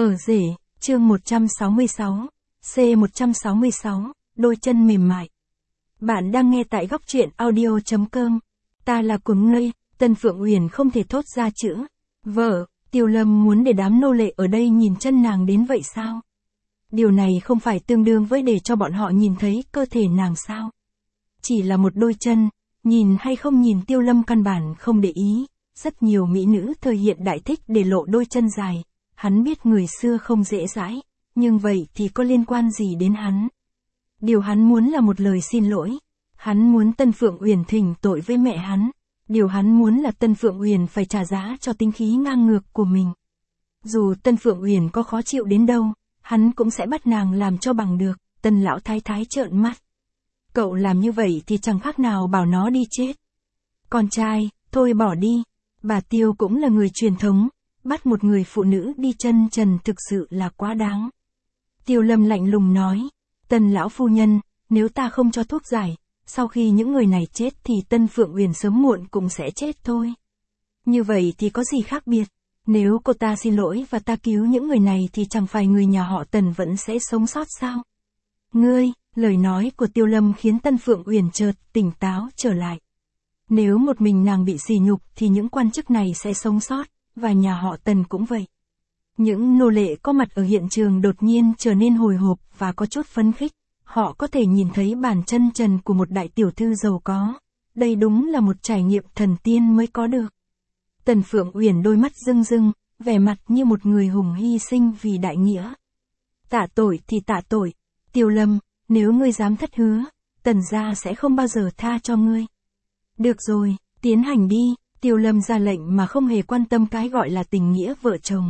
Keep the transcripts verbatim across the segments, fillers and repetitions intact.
Ở rể, chương một trăm sáu mươi sáu, C một trăm sáu mươi sáu, đôi chân mềm mại. Bạn đang nghe tại góc truyện audio chấm com. Ta là cuồng ngây, Tân Phượng Uyển không thể thốt ra chữ. Vợ, Tiêu Lâm muốn để đám nô lệ ở đây nhìn chân nàng đến vậy sao? Điều này không phải tương đương với để cho bọn họ nhìn thấy cơ thể nàng sao? Chỉ là một đôi chân, nhìn hay không nhìn Tiêu Lâm căn bản không để ý. Rất nhiều mỹ nữ thời hiện đại thích để lộ đôi chân dài. Hắn biết người xưa không dễ dãi, nhưng vậy thì có liên quan gì đến hắn? Điều hắn muốn là một lời xin lỗi. Hắn muốn Tân Phượng Uyển thỉnh tội với mẹ hắn. Điều hắn muốn là Tân Phượng Uyển phải trả giá cho tính khí ngang ngược của mình. Dù Tân Phượng Uyển có khó chịu đến đâu, hắn cũng sẽ bắt nàng làm cho bằng được. Tân lão thái thái trợn mắt. Cậu làm như vậy thì chẳng khác nào bảo nó đi chết. Con trai, thôi bỏ đi. Bà Tiêu cũng là người truyền thống. Bắt một người phụ nữ đi chân trần thực sự là quá đáng. Tiêu Lâm lạnh lùng nói. Tân lão phu nhân, nếu ta không cho thuốc giải, sau khi những người này chết thì Tân Phượng Uyển sớm muộn cũng sẽ chết thôi. Như vậy thì có gì khác biệt? Nếu cô ta xin lỗi và ta cứu những người này thì chẳng phải người nhà họ Tần vẫn sẽ sống sót sao? Ngươi, lời nói của Tiêu Lâm khiến Tân Phượng Uyển chợt tỉnh táo trở lại. Nếu một mình nàng bị sỉ nhục thì những quan chức này sẽ sống sót, và nhà họ Tần cũng vậy. Những nô lệ có mặt ở hiện trường đột nhiên trở nên hồi hộp và có chút phấn khích. Họ có thể nhìn thấy bàn chân trần của một đại tiểu thư giàu có. Đây đúng là một trải nghiệm thần tiên mới có được. Tần Phượng Uyển đôi mắt rưng rưng, vẻ mặt như một người hùng hy sinh vì đại nghĩa. Tạ tội thì tạ tội, Tiêu Lâm, nếu ngươi dám thất hứa, Tần gia sẽ không bao giờ tha cho ngươi. Được rồi, tiến hành đi, Tiêu Lâm ra lệnh mà không hề quan tâm cái gọi là tình nghĩa vợ chồng.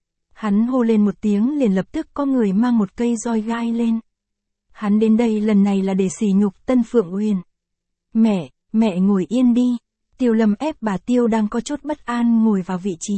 Hắn hô lên một tiếng liền lập tức có người mang một cây roi gai lên. Hắn đến đây lần này là để sỉ nhục Tân Phượng Uyển. Mẹ, mẹ ngồi yên đi. Tiêu Lâm ép bà Tiêu đang có chút bất an ngồi vào vị trí.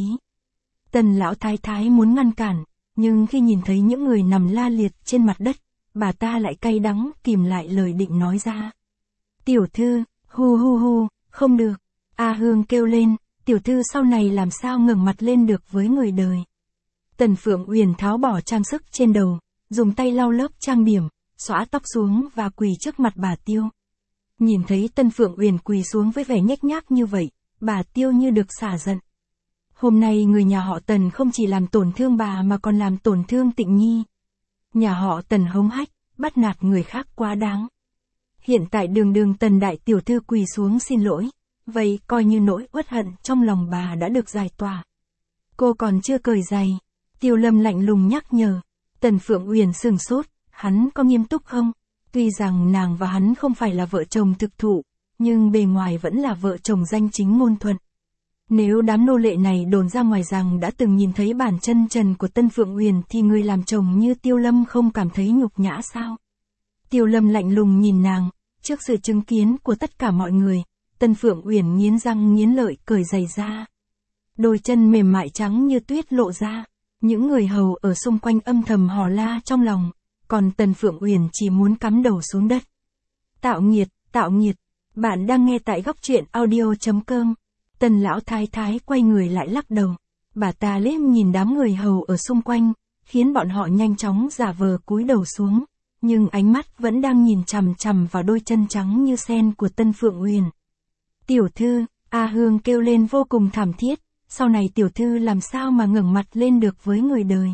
Tần lão thái thái muốn ngăn cản, nhưng khi nhìn thấy những người nằm la liệt trên mặt đất, bà ta lại cay đắng kìm lại lời định nói ra. Tiểu thư, hu hu hu, không được. A Hương kêu lên, tiểu thư sau này làm sao ngẩng mặt lên được với người đời. Tần Phượng Uyển tháo bỏ trang sức trên đầu, dùng tay lau lớp trang điểm, xõa tóc xuống và quỳ trước mặt bà Tiêu. Nhìn thấy Tân Phượng Uyển quỳ xuống với vẻ nhếch nhác như vậy, bà Tiêu như được xả giận. Hôm nay người nhà họ Tần không chỉ làm tổn thương bà mà còn làm tổn thương Tịnh Nhi. Nhà họ Tần hống hách, bắt nạt người khác quá đáng. Hiện tại đường đường Tần đại tiểu thư quỳ xuống xin lỗi, vậy coi như nỗi uất hận trong lòng bà đã được giải tỏa. Cô còn chưa cởi giày. Tiêu Lâm lạnh lùng nhắc nhở. Tần Phượng Uyển sừng sốt, hắn có nghiêm túc không? Tuy rằng nàng và hắn không phải là vợ chồng thực thụ, nhưng bề ngoài vẫn là vợ chồng danh chính ngôn thuận. Nếu đám nô lệ này đồn ra ngoài rằng đã từng nhìn thấy bàn chân trần của Tân Phượng Uyển thì người làm chồng như Tiêu Lâm không cảm thấy nhục nhã sao? Tiêu Lâm lạnh lùng nhìn nàng, trước sự chứng kiến của tất cả mọi người, Tân Phượng Uyển nghiến răng nghiến lợi cởi giày ra. Đôi chân mềm mại trắng như tuyết lộ ra. Những người hầu ở xung quanh âm thầm hò la trong lòng, còn Tần Phượng Uyển chỉ muốn cắm đầu xuống đất. Tạo nghiệt, tạo nghiệt, bạn đang nghe tại góc truyện audio chấm com. Tần lão thái thái quay người lại lắc đầu. Bà ta liếc nhìn đám người hầu ở xung quanh, khiến bọn họ nhanh chóng giả vờ cúi đầu xuống, nhưng ánh mắt vẫn đang nhìn chằm chằm vào đôi chân trắng như sen của Tân Phượng Uyển. Tiểu thư, A Hương kêu lên vô cùng thảm thiết. Sau này tiểu thư làm sao mà ngẩng mặt lên được với người đời.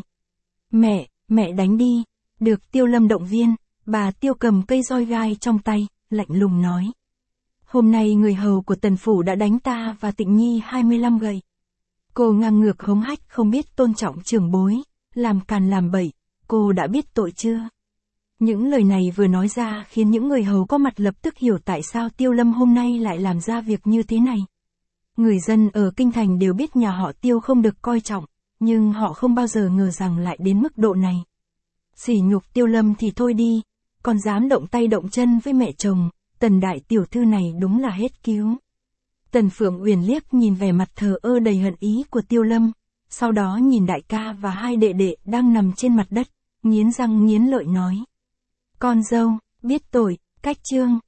Mẹ, mẹ đánh đi. Được Tiêu Lâm động viên, bà Tiêu cầm cây roi gai trong tay, lạnh lùng nói. Hôm nay người hầu của Tần Phủ đã đánh ta và Tịnh Nhi hai mươi lăm gậy. Cô ngang ngược hống hách không biết tôn trọng trưởng bối, làm càn làm bậy, cô đã biết tội chưa? Những lời này vừa nói ra khiến những người hầu có mặt lập tức hiểu tại sao Tiêu Lâm hôm nay lại làm ra việc như thế này. Người dân ở Kinh Thành đều biết nhà họ Tiêu không được coi trọng, nhưng họ không bao giờ ngờ rằng lại đến mức độ này. Sỉ nhục Tiêu Lâm thì thôi đi, còn dám động tay động chân với mẹ chồng, Tần đại tiểu thư này đúng là hết cứu. Tần Phượng Uyển liếc nhìn vẻ mặt thờ ơ đầy hận ý của Tiêu Lâm, sau đó nhìn đại ca và hai đệ đệ đang nằm trên mặt đất, nghiến răng nghiến lợi nói. Con dâu, biết tội, cách chương.